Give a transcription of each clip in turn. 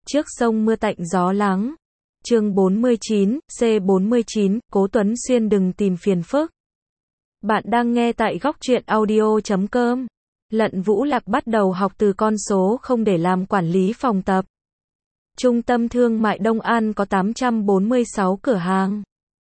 Trước sông mưa tạnh gió lắng. Chương 49, C49, Cố Tuấn Xuyên đừng tìm phiền phức. Bạn đang nghe tại góc truyện audio.com. Lận Vũ Lạc bắt đầu học từ con số 0 để làm quản lý phòng tập. Trung tâm thương mại Đông An có 846 cửa hàng.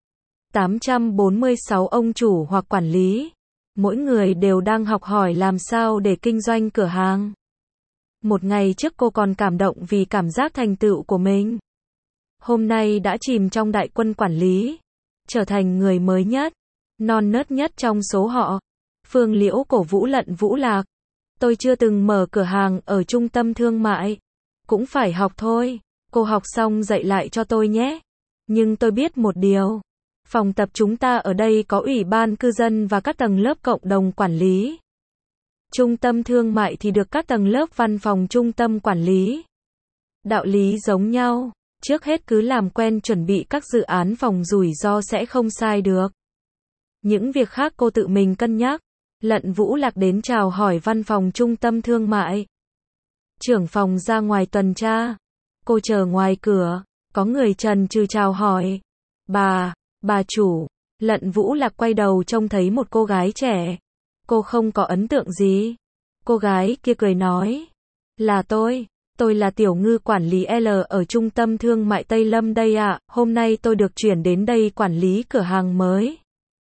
846 ông chủ hoặc quản lý. Mỗi người đều đang học hỏi làm sao để kinh doanh cửa hàng. Một ngày trước cô còn cảm động vì cảm giác thành tựu của mình. Hôm nay đã chìm trong đại quân quản lý. Trở thành người mới nhất, non nớt nhất trong số họ. Phương Liễu cổ vũ Lận Vũ Lạc. Tôi chưa từng mở cửa hàng ở trung tâm thương mại. Cũng phải học thôi. Cô học xong dạy lại cho tôi nhé. Nhưng tôi biết một điều. Phòng tập chúng ta ở đây có ủy ban cư dân và các tầng lớp cộng đồng quản lý. Trung tâm thương mại thì được các tầng lớp văn phòng trung tâm quản lý. Đạo lý giống nhau. Trước hết cứ làm quen chuẩn bị các dự án phòng rủi ro sẽ không sai được. Những việc khác cô tự mình cân nhắc. Lận Vũ Lạc đến chào hỏi văn phòng trung tâm thương mại. Trưởng phòng ra ngoài tuần tra. Cô chờ ngoài cửa. Có người chần chừ chào hỏi. Bà chủ. Lận Vũ Lạc quay đầu trông thấy một cô gái trẻ. Cô không có ấn tượng gì. Cô gái kia cười nói. Là tôi là Tiểu Ngư quản lý L ở trung tâm thương mại Tây Lâm đây ạ. Hôm nay tôi được chuyển đến đây quản lý cửa hàng mới.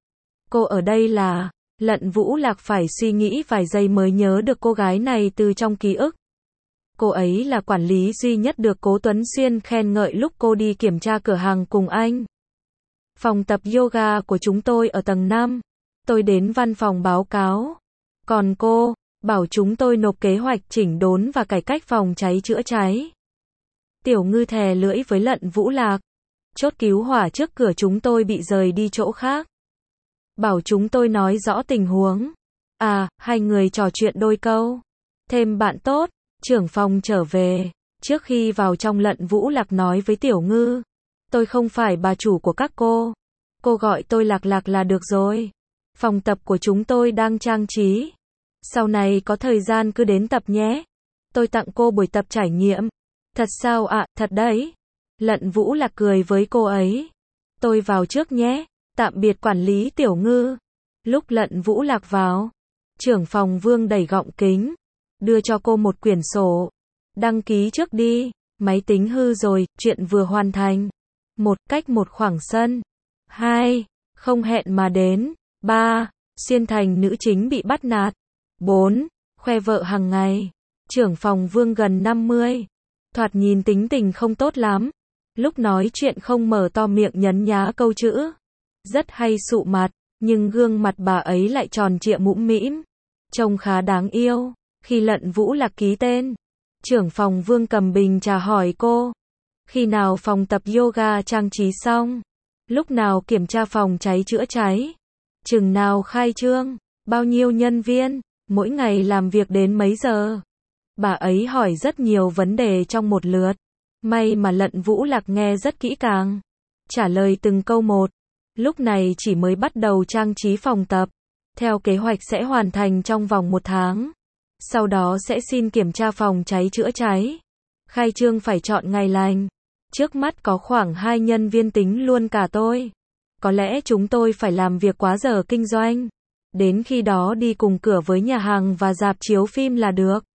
Cô ở đây là... Lận Vũ Lạc phải suy nghĩ vài giây mới nhớ được cô gái này từ trong ký ức. Cô ấy là quản lý duy nhất được Cố Tuấn Xuyên khen ngợi lúc cô đi kiểm tra cửa hàng cùng anh. Phòng tập yoga của chúng tôi ở tầng 5. Tôi đến văn phòng báo cáo. Còn cô, bảo chúng tôi nộp kế hoạch chỉnh đốn và cải cách phòng cháy chữa cháy. Tiểu Ngư thè lưỡi với Lận Vũ Lạc. Chốt cứu hỏa trước cửa chúng tôi bị rời đi chỗ khác. Bảo chúng tôi nói rõ tình huống. Hai người trò chuyện đôi câu. Thêm bạn tốt, trưởng phòng trở về. Trước khi vào trong Lận Vũ Lạc nói với Tiểu Ngư. Tôi không phải bà chủ của các cô. Cô gọi tôi Lạc Lạc là được rồi. Phòng tập của chúng tôi đang trang trí. Sau này có thời gian cứ đến tập nhé. Tôi tặng cô buổi tập trải nghiệm. Thật sao ạ? Thật đấy. Lận Vũ Lạc cười với cô ấy. Tôi vào trước nhé. Tạm biệt quản lý Tiểu Ngư. Lúc Lận Vũ Lạc vào, trưởng phòng Vương đẩy gọng kính, đưa cho cô một quyển sổ. Đăng ký trước đi, máy tính hư rồi, chuyện vừa hoàn thành. 1. Cách một khoảng sân. 2. Không hẹn mà đến. 3. Xuyên thành nữ chính bị bắt nạt. 4. Khoe vợ hàng ngày. Trưởng phòng Vương gần 50. Thoạt nhìn tính tình không tốt lắm. Lúc nói chuyện không mở to miệng nhấn nhá câu chữ. Rất hay sụ mặt, nhưng gương mặt bà ấy lại tròn trịa mũm mĩm. Trông khá đáng yêu. Khi Lận Vũ Lạc ký tên, trưởng phòng Vương cầm bình trà hỏi cô. Khi nào phòng tập yoga trang trí xong? Lúc nào kiểm tra phòng cháy chữa cháy? Chừng nào khai trương? Bao nhiêu nhân viên? Mỗi ngày làm việc đến mấy giờ? Bà ấy hỏi rất nhiều vấn đề trong một lượt. May mà Lận Vũ Lạc nghe rất kỹ càng. Trả lời từng câu một. Lúc này chỉ mới bắt đầu trang trí phòng tập. Theo kế hoạch sẽ hoàn thành trong vòng 1 tháng. Sau đó sẽ xin kiểm tra phòng cháy chữa cháy. Khai trương phải chọn ngày lành. Trước mắt có khoảng 2 nhân viên tính luôn cả tôi. Có lẽ chúng tôi phải làm việc quá giờ kinh doanh. Đến khi đó đi cùng cửa với nhà hàng và rạp chiếu phim là được.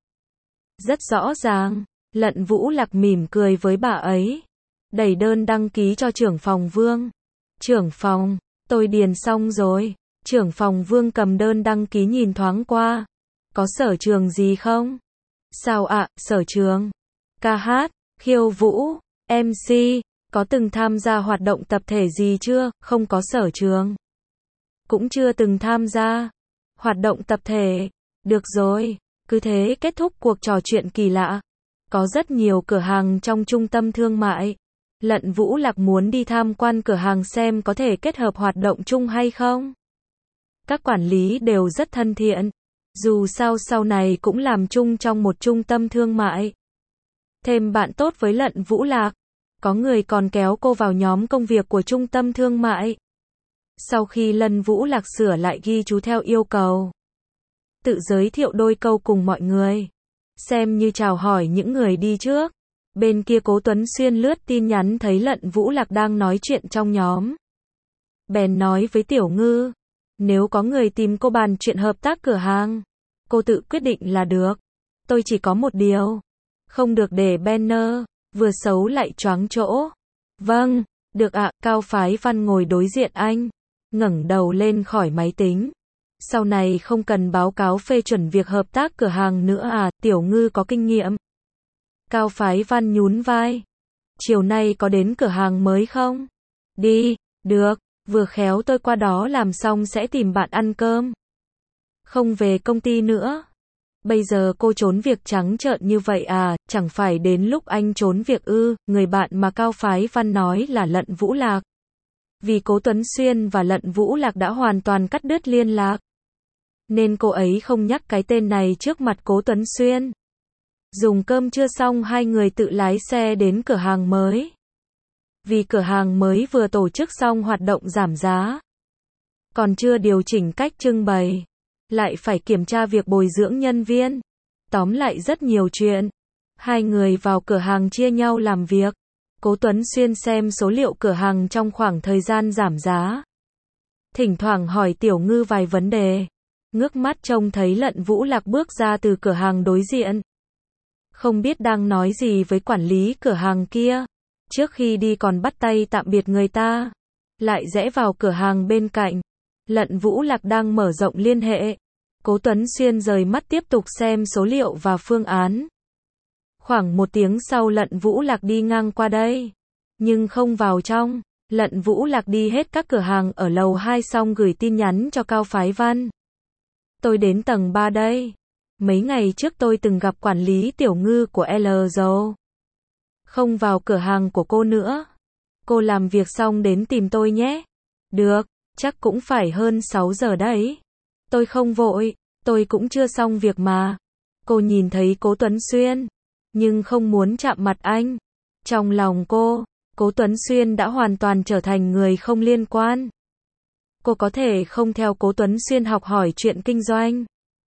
Rất rõ ràng. Lận Vũ Lạc mỉm cười với bà ấy. Đẩy đơn đăng ký cho trưởng phòng Vương. Trưởng phòng, tôi điền xong rồi. Trưởng phòng Vương cầm đơn đăng ký nhìn thoáng qua. Có sở trường gì không? Sao ạ, sở trường? Ca hát, khiêu vũ, MC, có từng tham gia hoạt động tập thể gì chưa? Không có sở trường. Cũng chưa từng tham gia. Hoạt động tập thể. Được rồi, cứ thế kết thúc cuộc trò chuyện kỳ lạ. Có rất nhiều cửa hàng trong trung tâm thương mại. Lận Vũ Lạc muốn đi tham quan cửa hàng xem có thể kết hợp hoạt động chung hay không. Các quản lý đều rất thân thiện. Dù sao sau này cũng làm chung trong một trung tâm thương mại. Thêm bạn tốt với Lận Vũ Lạc. Có người còn kéo cô vào nhóm công việc của trung tâm thương mại. Sau khi Lận Vũ Lạc sửa lại ghi chú theo yêu cầu. Tự giới thiệu đôi câu cùng mọi người. Xem như chào hỏi những người đi trước. Bên kia Cố Tuấn Xuyên lướt tin nhắn thấy Lận Vũ Lạc đang nói chuyện trong nhóm. Bèn nói với Tiểu Ngư, nếu có người tìm cô bàn chuyện hợp tác cửa hàng, cô tự quyết định là được. Tôi chỉ có một điều, không được để banner, vừa xấu lại choáng chỗ. Vâng, được ạ, Cao Phái Văn ngồi đối diện anh, ngẩng đầu lên khỏi máy tính. Sau này không cần báo cáo phê chuẩn việc hợp tác cửa hàng nữa à, Tiểu Ngư có kinh nghiệm. Cao Phái Văn nhún vai. Chiều nay có đến cửa hàng mới không? Đi, được, vừa khéo tôi qua đó làm xong sẽ tìm bạn ăn cơm. Không về công ty nữa. Bây giờ cô trốn việc trắng trợn như vậy à, chẳng phải đến lúc anh trốn việc ư, người bạn mà Cao Phái Văn nói là Lận Vũ Lạc. Vì Cố Tuấn Xuyên và Lận Vũ Lạc đã hoàn toàn cắt đứt liên lạc, nên cô ấy không nhắc cái tên này trước mặt Cố Tuấn Xuyên. Dùng cơm trưa xong hai người tự lái xe đến cửa hàng mới. Vì cửa hàng mới vừa tổ chức xong hoạt động giảm giá, còn chưa điều chỉnh cách trưng bày, lại phải kiểm tra việc bồi dưỡng nhân viên. Tóm lại rất nhiều chuyện. Hai người vào cửa hàng chia nhau làm việc. Cố Tuấn Xuyên xem số liệu cửa hàng trong khoảng thời gian giảm giá. Thỉnh thoảng hỏi Tiểu Ngư vài vấn đề. Ngước mắt trông thấy Lận Vũ Lạc bước ra từ cửa hàng đối diện. Không biết đang nói gì với quản lý cửa hàng kia. Trước khi đi còn bắt tay tạm biệt người ta. Lại rẽ vào cửa hàng bên cạnh. Lận Vũ Lạc đang mở rộng liên hệ. Cố Tuấn Xuyên rời mắt tiếp tục xem số liệu và phương án. Khoảng 1 tiếng sau Lận Vũ Lạc đi ngang qua đây, nhưng không vào trong. Lận Vũ Lạc đi hết các cửa hàng ở lầu 2 xong gửi tin nhắn cho Cao Phái Văn. Tôi đến tầng 3 đây. Mấy ngày trước tôi từng gặp quản lý Tiểu Ngư của LG. Không vào cửa hàng của cô nữa. Cô làm việc xong đến tìm tôi nhé. Được, chắc cũng phải hơn 6 giờ đấy. Tôi không vội, tôi cũng chưa xong việc mà. Cô nhìn thấy Cố Tuấn Xuyên, nhưng không muốn chạm mặt anh. Trong lòng cô, Cố Tuấn Xuyên đã hoàn toàn trở thành người không liên quan. Cô có thể không theo Cố Tuấn Xuyên học hỏi chuyện kinh doanh.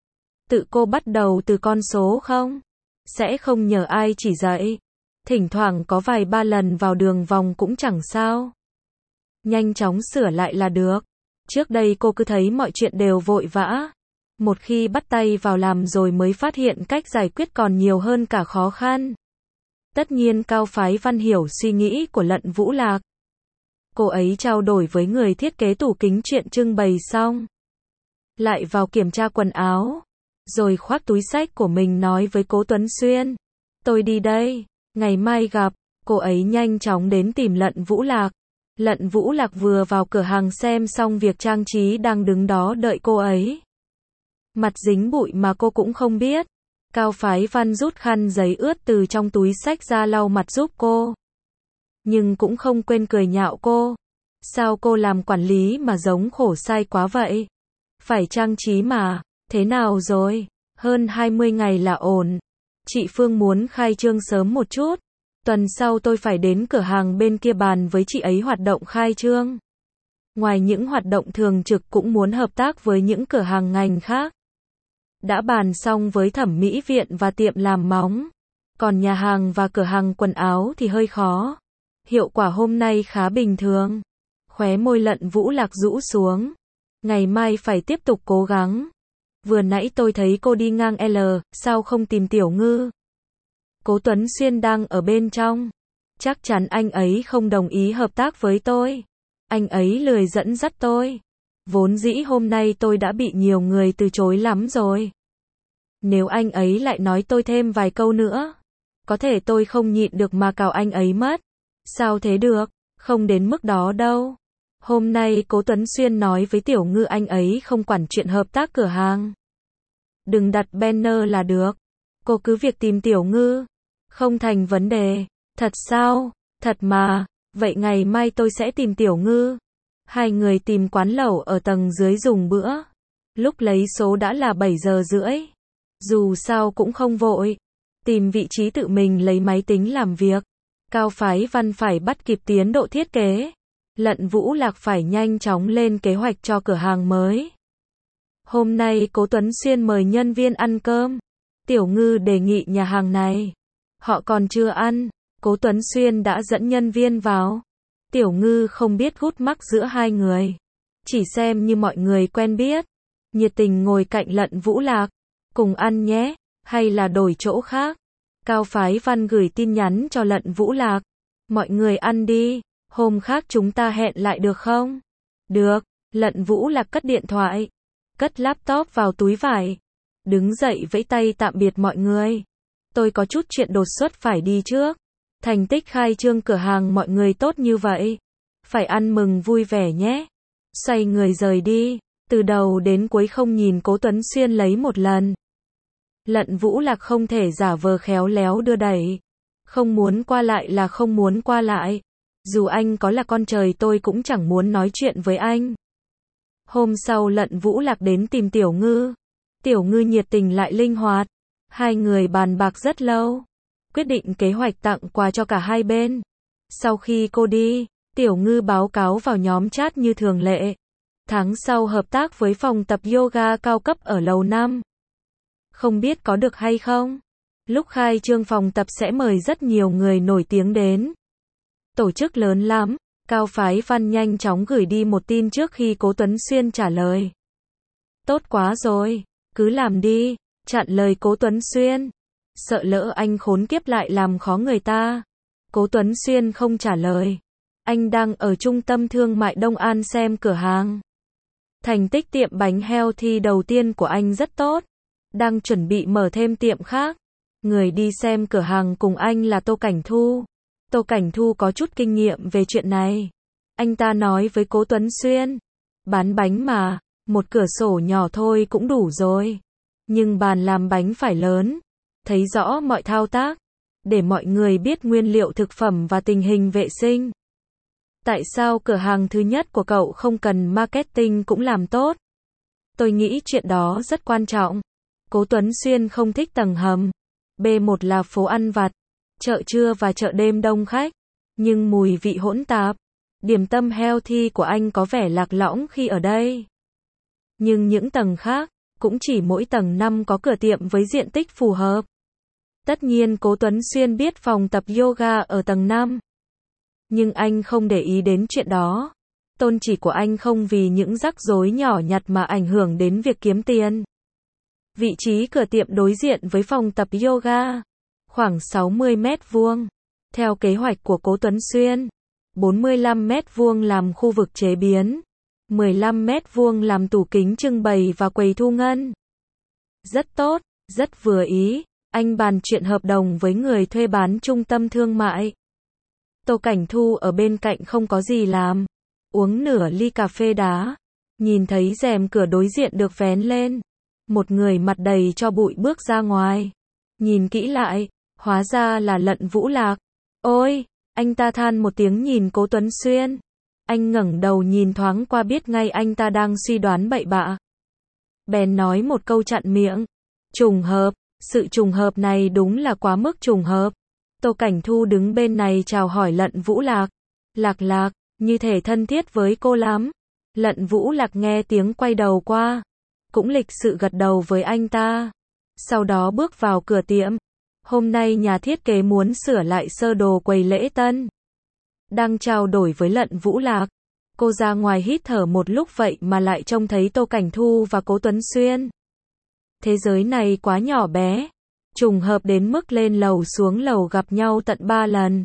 Tự cô bắt đầu từ con số không? Sẽ không nhờ ai chỉ dạy. Thỉnh thoảng có vài ba lần vào đường vòng cũng chẳng sao. Nhanh chóng sửa lại là được. Trước đây cô cứ thấy mọi chuyện đều vội vã. Một khi bắt tay vào làm rồi mới phát hiện cách giải quyết còn nhiều hơn cả khó khăn. Tất nhiên Cao Phái Văn hiểu suy nghĩ của Lận Vũ Lạc. Cô ấy trao đổi với người thiết kế tủ kính chuyện trưng bày xong. Lại vào kiểm tra quần áo. Rồi khoác túi xách của mình nói với Cố Tuấn Xuyên. Tôi đi đây, ngày mai gặp. Cô ấy nhanh chóng đến tìm Lận Vũ Lạc. Lận Vũ Lạc vừa vào cửa hàng xem xong việc trang trí đang đứng đó đợi cô ấy. Mặt dính bụi mà cô cũng không biết. Cao Phái Văn rút khăn giấy ướt từ trong túi xách ra lau mặt giúp cô. Nhưng cũng không quên cười nhạo cô. Sao cô làm quản lý mà giống khổ sai quá vậy? Phải trang trí mà. Thế nào rồi? Hơn 20 ngày là ổn. Chị Phương muốn khai trương sớm một chút. Tuần sau tôi phải đến cửa hàng bên kia bàn với chị ấy hoạt động khai trương. Ngoài những hoạt động thường trực cũng muốn hợp tác với những cửa hàng ngành khác. Đã bàn xong với thẩm mỹ viện và tiệm làm móng. Còn nhà hàng và cửa hàng quần áo thì hơi khó. Hiệu quả hôm nay khá bình thường. Khóe môi Lận Vũ Lạc rũ xuống. Ngày mai phải tiếp tục cố gắng. Vừa nãy tôi thấy cô đi ngang L, sao không tìm Tiểu Ngư? Cố Tuấn Xuyên đang ở bên trong. Chắc chắn anh ấy không đồng ý hợp tác với tôi. Anh ấy lười dẫn dắt tôi. Vốn dĩ hôm nay tôi đã bị nhiều người từ chối lắm rồi. Nếu anh ấy lại nói tôi thêm vài câu nữa, có thể tôi không nhịn được mà cào anh ấy mất. Sao thế được? Không đến mức đó đâu. Hôm nay Cố Tuấn Xuyên nói với Tiểu Ngư anh ấy không quản chuyện hợp tác cửa hàng. Đừng đặt banner là được. Cô cứ việc tìm Tiểu Ngư. Không thành vấn đề. Thật sao? Thật mà. Vậy ngày mai tôi sẽ tìm Tiểu Ngư. Hai người tìm quán lẩu ở tầng dưới dùng bữa. Lúc lấy số đã là 7 giờ rưỡi. Dù sao cũng không vội. Tìm vị trí tự mình lấy máy tính làm việc. Cao Phái Văn phải bắt kịp tiến độ thiết kế. Lận Vũ Lạc phải nhanh chóng lên kế hoạch cho cửa hàng mới. Hôm nay Cố Tuấn Xuyên mời nhân viên ăn cơm. Tiểu Ngư đề nghị nhà hàng này. Họ còn chưa ăn. Cố Tuấn Xuyên đã dẫn nhân viên vào. Tiểu Ngư không biết gút mắc giữa hai người, chỉ xem như mọi người quen biết, nhiệt tình ngồi cạnh Lận Vũ Lạc. Cùng ăn nhé, hay là đổi chỗ khác? Cao Phái Văn gửi tin nhắn cho Lận Vũ Lạc. Mọi người ăn đi, hôm khác chúng ta hẹn lại được không? Được, Lận Vũ Lạc cất điện thoại, cất laptop vào túi vải, đứng dậy vẫy tay tạm biệt mọi người. Tôi có chút chuyện đột xuất phải đi trước. Thành tích khai trương cửa hàng mọi người tốt như vậy, phải ăn mừng vui vẻ nhé. Xoay người rời đi, từ đầu đến cuối không nhìn Cố Tuấn Xuyên lấy một lần. Lận Vũ Lạc không thể giả vờ khéo léo đưa đẩy. Không muốn qua lại là không muốn qua lại. Dù anh có là con trời tôi cũng chẳng muốn nói chuyện với anh. Hôm sau Lận Vũ Lạc đến tìm Tiểu Ngư. Tiểu Ngư nhiệt tình lại linh hoạt. Hai người bàn bạc rất lâu, quyết định kế hoạch tặng quà cho cả hai bên. Sau khi cô đi, Tiểu Ngư báo cáo vào nhóm chat như thường lệ. Tháng sau hợp tác với phòng tập yoga cao cấp ở lầu 5. Không biết có được hay không? Lúc khai trương phòng tập sẽ mời rất nhiều người nổi tiếng đến. Tổ chức lớn lắm. Cao Phái Văn nhanh chóng gửi đi một tin trước khi Cố Tuấn Xuyên trả lời. Tốt quá rồi, cứ làm đi, chặn lời Cố Tuấn Xuyên. Sợ lỡ anh khốn kiếp lại làm khó người ta. Cố Tuấn Xuyên không trả lời. Anh đang ở trung tâm thương mại Đông An xem cửa hàng. Thành tích tiệm bánh healthy đầu tiên của anh rất tốt. Đang chuẩn bị mở thêm tiệm khác. Người đi xem cửa hàng cùng anh là Tô Cảnh Thu. Tô Cảnh Thu có chút kinh nghiệm về chuyện này. Anh ta nói với Cố Tuấn Xuyên. Bán bánh mà, một cửa sổ nhỏ thôi cũng đủ rồi. Nhưng bàn làm bánh phải lớn. Thấy rõ mọi thao tác. Để mọi người biết nguyên liệu thực phẩm và tình hình vệ sinh. Tại sao cửa hàng thứ nhất của cậu không cần marketing cũng làm tốt? Tôi nghĩ chuyện đó rất quan trọng. Cố Tuấn Xuyên không thích tầng hầm. B1 là phố ăn vặt, chợ trưa và chợ đêm đông khách. Nhưng mùi vị hỗn tạp. Điểm tâm healthy của anh có vẻ lạc lõng khi ở đây. Nhưng những tầng khác, cũng chỉ mỗi tầng 5 có cửa tiệm với diện tích phù hợp. Tất nhiên Cố Tuấn Xuyên biết phòng tập yoga ở tầng 5. Nhưng anh không để ý đến chuyện đó. Tôn chỉ của anh không vì những rắc rối nhỏ nhặt mà ảnh hưởng đến việc kiếm tiền. Vị trí cửa tiệm đối diện với phòng tập yoga, khoảng 60 mét vuông. Theo kế hoạch của Cố Tuấn Xuyên, 45 mét vuông làm khu vực chế biến, 15 mét vuông làm tủ kính trưng bày và quầy thu ngân. Rất tốt, rất vừa ý. Anh bàn chuyện hợp đồng với người thuê bán trung tâm thương mại. Tô Cảnh Thu ở bên cạnh không có gì làm, uống nửa ly cà phê đá, nhìn thấy rèm cửa đối diện được vén lên. Một người mặt đầy tro bụi bước ra ngoài. Nhìn kỹ lại, hóa ra là Lận Vũ Lạc. Ôi, anh ta than một tiếng nhìn Cố Tuấn Xuyên. Anh ngẩng đầu nhìn thoáng qua biết ngay anh ta đang suy đoán bậy bạ. Bèn nói một câu chặn miệng. Trùng hợp, sự trùng hợp này đúng là quá mức trùng hợp. Tô Cảnh Thu đứng bên này chào hỏi Lận Vũ Lạc. Lạc Lạc, như thể thân thiết với cô lắm. Lận Vũ Lạc nghe tiếng quay đầu qua. Cũng lịch sự gật đầu với anh ta. Sau đó bước vào cửa tiệm. Hôm nay nhà thiết kế muốn sửa lại sơ đồ quầy lễ tân. Đang trao đổi với Lận Vũ Lạc. Cô ra ngoài hít thở một lúc vậy mà lại trông thấy Tô Cảnh Thu và Cố Tuấn Xuyên. Thế giới này quá nhỏ bé. Trùng hợp đến mức lên lầu xuống lầu gặp nhau tận 3 lần.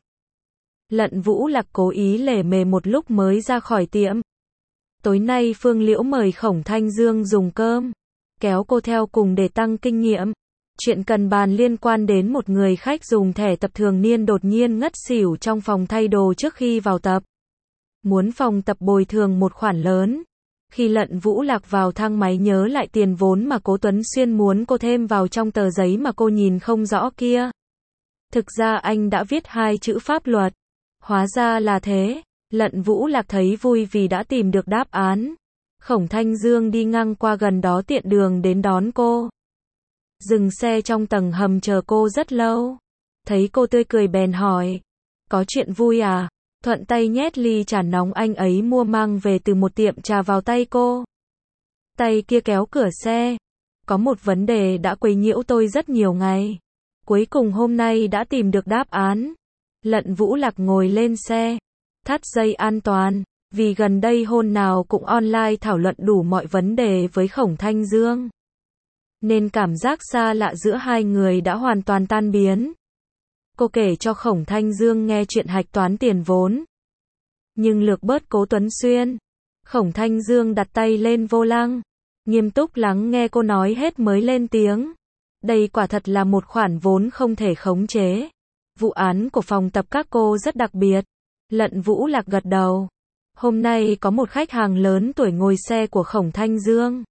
Lận Vũ Lạc cố ý lề mề một lúc mới ra khỏi tiệm. Tối nay Phương Liễu mời Khổng Thanh Dương dùng cơm. Kéo cô theo cùng để tăng kinh nghiệm. Chuyện cần bàn liên quan đến một người khách dùng thẻ tập thường niên đột nhiên ngất xỉu trong phòng thay đồ trước khi vào tập. Muốn phòng tập bồi thường một khoản lớn. Khi Lận Vũ Lạc vào thang máy nhớ lại tiền vốn mà Cố Tuấn Xuyên muốn cô thêm vào trong tờ giấy mà cô nhìn không rõ kia. Thực ra anh đã viết 2 chữ pháp luật. Hóa ra là thế. Lận Vũ Lạc thấy vui vì đã tìm được đáp án. Khổng Thanh Dương đi ngang qua gần đó tiện đường đến đón cô. Dừng xe trong tầng hầm chờ cô rất lâu. Thấy cô tươi cười bèn hỏi. Có chuyện vui à? Thuận tay nhét ly trà nóng anh ấy mua mang về từ một tiệm trà vào tay cô. Tay kia kéo cửa xe. Có một vấn đề đã quấy nhiễu tôi rất nhiều ngày. Cuối cùng hôm nay đã tìm được đáp án. Lận Vũ Lạc ngồi lên xe, thắt dây an toàn, vì gần đây hôm nào cũng online thảo luận đủ mọi vấn đề với Khổng Thanh Dương. Nên cảm giác xa lạ giữa hai người đã hoàn toàn tan biến. Cô kể cho Khổng Thanh Dương nghe chuyện hạch toán tiền vốn. Nhưng lược bớt Cố Tuấn Xuyên. Khổng Thanh Dương đặt tay lên vô lăng, nghiêm túc lắng nghe cô nói hết mới lên tiếng. Đây quả thật là một khoản vốn không thể khống chế. Vụ án của phòng tập các cô rất đặc biệt. Lận Vũ Lạc gật đầu. Hôm nay có một khách hàng lớn tuổi ngồi xe của Khổng Thanh Dương.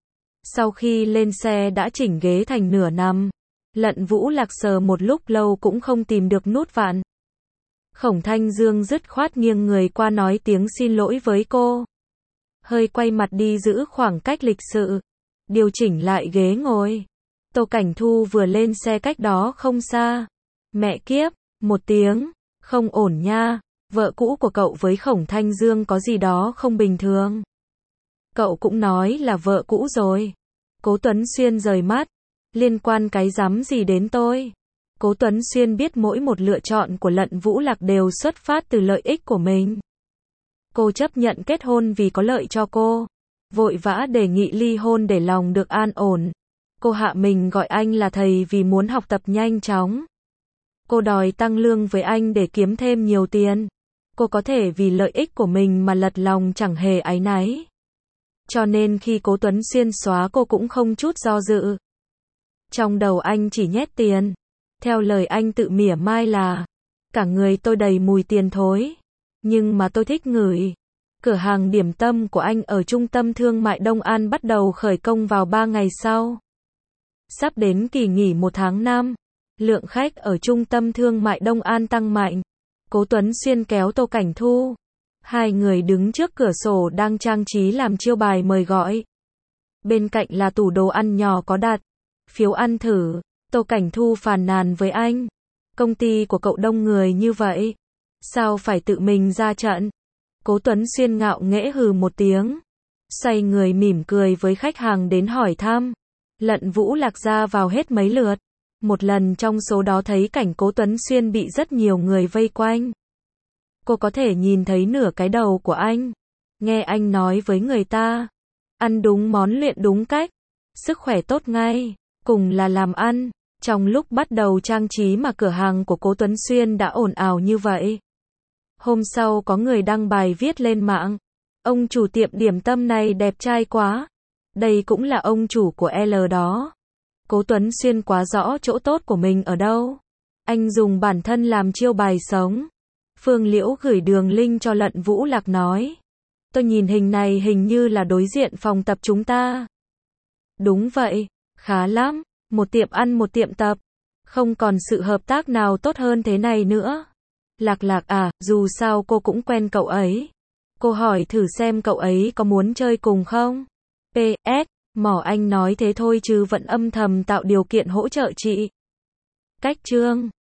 Sau khi lên xe đã chỉnh ghế thành nửa nằm. Lận Vũ Lạc sờ một lúc lâu cũng không tìm được nút vặn. Khổng Thanh Dương dứt khoát nghiêng người qua nói tiếng xin lỗi với cô. Hơi quay mặt đi giữ khoảng cách lịch sự. Điều chỉnh lại ghế ngồi. Tô Cảnh Thu vừa lên xe cách đó không xa. Mẹ kiếp, một tiếng, không ổn nha. Vợ cũ của cậu với Khổng Thanh Dương có gì đó không bình thường. Cậu cũng nói là vợ cũ rồi. Cố Tuấn Xuyên rời mắt. Liên quan cái rắm gì đến tôi? Cố Tuấn Xuyên biết mỗi một lựa chọn của Lận Vũ Lạc đều xuất phát từ lợi ích của mình. Cô chấp nhận kết hôn vì có lợi cho cô. Vội vã đề nghị ly hôn để lòng được an ổn. Cô hạ mình gọi anh là thầy vì muốn học tập nhanh chóng. Cô đòi tăng lương với anh để kiếm thêm nhiều tiền. Cô có thể vì lợi ích của mình mà lật lòng chẳng hề áy náy. Cho nên khi Cố Tuấn Xuyên xóa cô cũng không chút do dự. Trong đầu anh chỉ nhét tiền. Theo lời anh tự mỉa mai là, cả người tôi đầy mùi tiền thối. Nhưng mà tôi thích ngửi. Cửa hàng điểm tâm của anh ở trung tâm thương mại Đông An bắt đầu khởi công vào 3 ngày sau. Sắp đến kỳ nghỉ 1 tháng 5. Lượng khách ở trung tâm thương mại Đông An tăng mạnh. Cố Tuấn Xuyên kéo Tô Cảnh Thu. Hai người đứng trước cửa sổ đang trang trí làm chiêu bài mời gọi. Bên cạnh là tủ đồ ăn nhỏ có đặt phiếu ăn thử. Tô Cảnh Thu phàn nàn với anh. Công ty của cậu đông người như vậy. Sao phải tự mình ra trận? Cố Tuấn Xuyên ngạo nghễ hừ một tiếng. Xoay người mỉm cười với khách hàng đến hỏi thăm. Lận Vũ Lạc ra vào hết mấy lượt. Một lần trong số đó thấy cảnh Cố Tuấn Xuyên bị rất nhiều người vây quanh. Cô có thể nhìn thấy nửa cái đầu của anh. Nghe anh nói với người ta. Ăn đúng món luyện đúng cách. Sức khỏe tốt ngay. Cùng là làm ăn. Trong lúc bắt đầu trang trí mà cửa hàng của Cố Tuấn Xuyên đã ồn ào như vậy. Hôm sau có người đăng bài viết lên mạng. Ông chủ tiệm điểm tâm này đẹp trai quá. Đây cũng là ông chủ của L đó. Cố Tuấn Xuyên quá rõ chỗ tốt của mình ở đâu. Anh dùng bản thân làm chiêu bài sống. Phương Liễu gửi đường link cho Lận Vũ Lạc nói. Tôi nhìn hình này hình như là đối diện phòng tập chúng ta. Đúng vậy, khá lắm. Một tiệm ăn một tiệm tập. Không còn sự hợp tác nào tốt hơn thế này nữa. Lạc Lạc à, dù sao cô cũng quen cậu ấy. Cô hỏi thử xem cậu ấy có muốn chơi cùng không? PS, mỏ anh nói thế thôi chứ vẫn âm thầm tạo điều kiện hỗ trợ chị. Cách chương